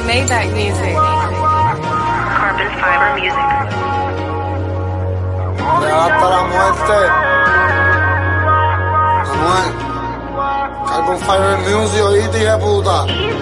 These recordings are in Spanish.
Maybach Music. Carbon Fiber Music. Hasta la muerte. Anuel. Carbon Fiber Music, oíste, hija puta.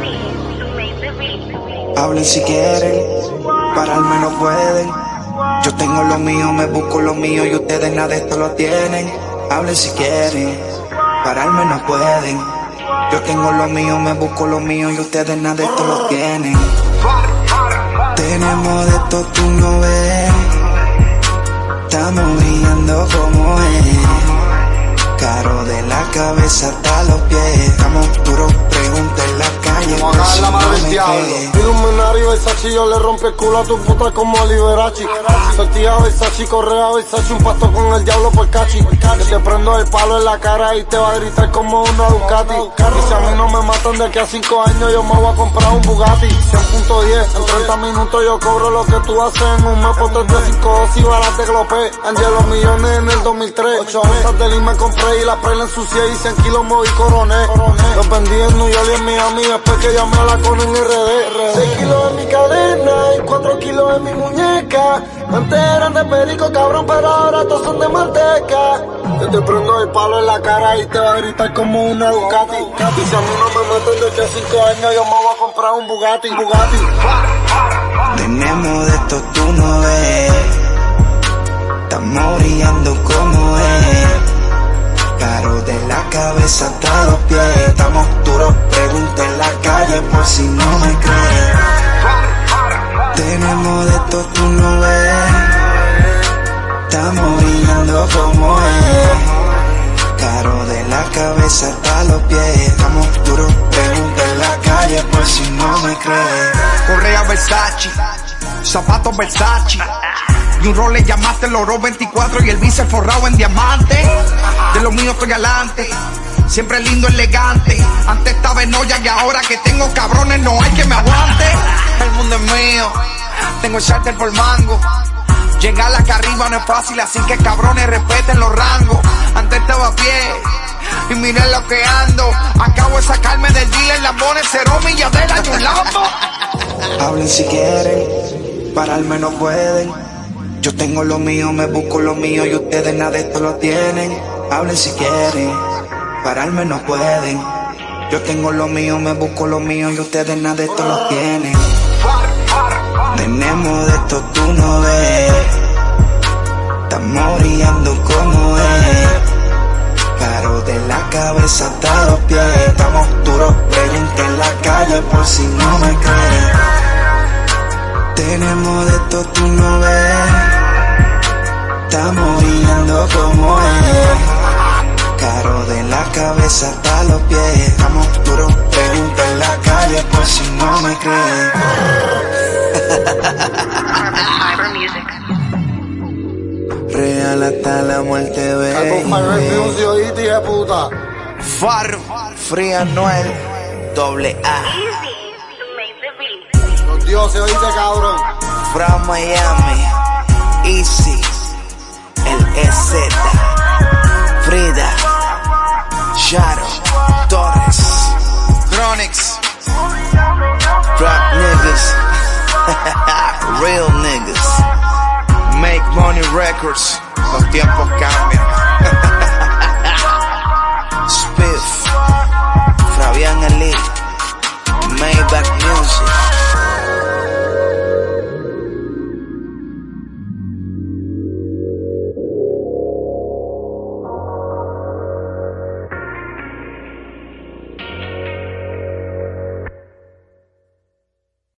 Hablen si quieren, pararme no pueden. Yo tengo lo mío, me busco lo mío y ustedes nada de esto lo tienen. Hablen si quieren, pararme no pueden. Yo tengo lo mío, me busco lo mío y ustedes nada de esto lo tienen. Tenemos de esto, tú no ves. Estamos brillando como es. Caro de la cabeza hasta los pies. Estamos duros, pregunta en la calle. Vamos a cagar la mano del diablo. Iluminario Versace, yo le rompe el culo a tu puta como Liberace. Sortija Versace, correa Versace, un pasto con el diablo por cachi. Que te prendo el palo en la cara y te va a gritar como una Ducati. Y si a mí no me matan de aquí a 5 años, yo me voy a comprar un Bugatti. 100.10, en 30 minutos yo cobro lo que tú haces en un mes. Por 35 y balas de glopé. Angelo millones en el 2003. 8 onzas de lima compré y la prela ensucié y 100 kilos moví coroné. Los vendí en New York y en Miami después que llamé a la con en RD. 6 kilos en mi cadena y 4 kilos en mi muñeca. Antes eran de perico, cabrón, pero ahora todos son de manteca. Yo te prendo el palo en la cara y te va a gritar como una Ducati. Y si a mí no me matan de aquí a 5 años, yo me voy a comprar un Bugatti. Tenemos de esto, tú no ves. Estamos brillando como es. Caro de la cabeza hasta los pies. Estamos duros, pregunta en la calle por si no me creen. Tenemos de esto, tú no ves. Estamos brillando como es. Caro de la cabeza hasta los pies. Estamos duros, pregunta en la calle por si no me creen. Correa Versace, zapatos Versace y un rol le llamaste el oro 24 y el bíceps forrado en diamante. De lo mío estoy galante, siempre lindo, elegante. Antes estaba en olla y ahora que tengo cabrones no hay que me aguante. El mundo es mío, tengo el charter por mango. Llegar acá arriba no es fácil, así que cabrones respeten los rangos. Antes estaba a pie y miren lo que ando. Acabo de sacarme del dealer Lambones, Cero Milladela y un Lambo. Hablen si quieren, pararme no pueden. Yo tengo lo mío, me busco lo mío y ustedes nada de esto lo tienen. Hablen si quieren, pararme no pueden. Yo tengo lo mío, me busco lo mío y ustedes nada de esto lo tienen. Tenemos de esto, tú no ves. Estamos brillando como es. Caro de la cabeza hasta los pies. Estamos duros, pregunta en la calle por si no me creen. Tenemos de esto, tú no ves. Estamos brillando como es. Caro de la cabeza hasta los pies. Estamos duros, pregunta en la calle por si no me creen. Carbon Fiber Music. Real hasta la muerte, Carbon Fiber Music, oíste, hija puta. Farro, Free Anuel, AA. Los dioses, oíste, cabrón. From Miami, Easy, el EZ, Frida, Shadow, Torres, Tronix, Rap niggas, real niggas, Make Money Records. Los tiempos cambian. Spiff, Fabián Elite, Maybach Music.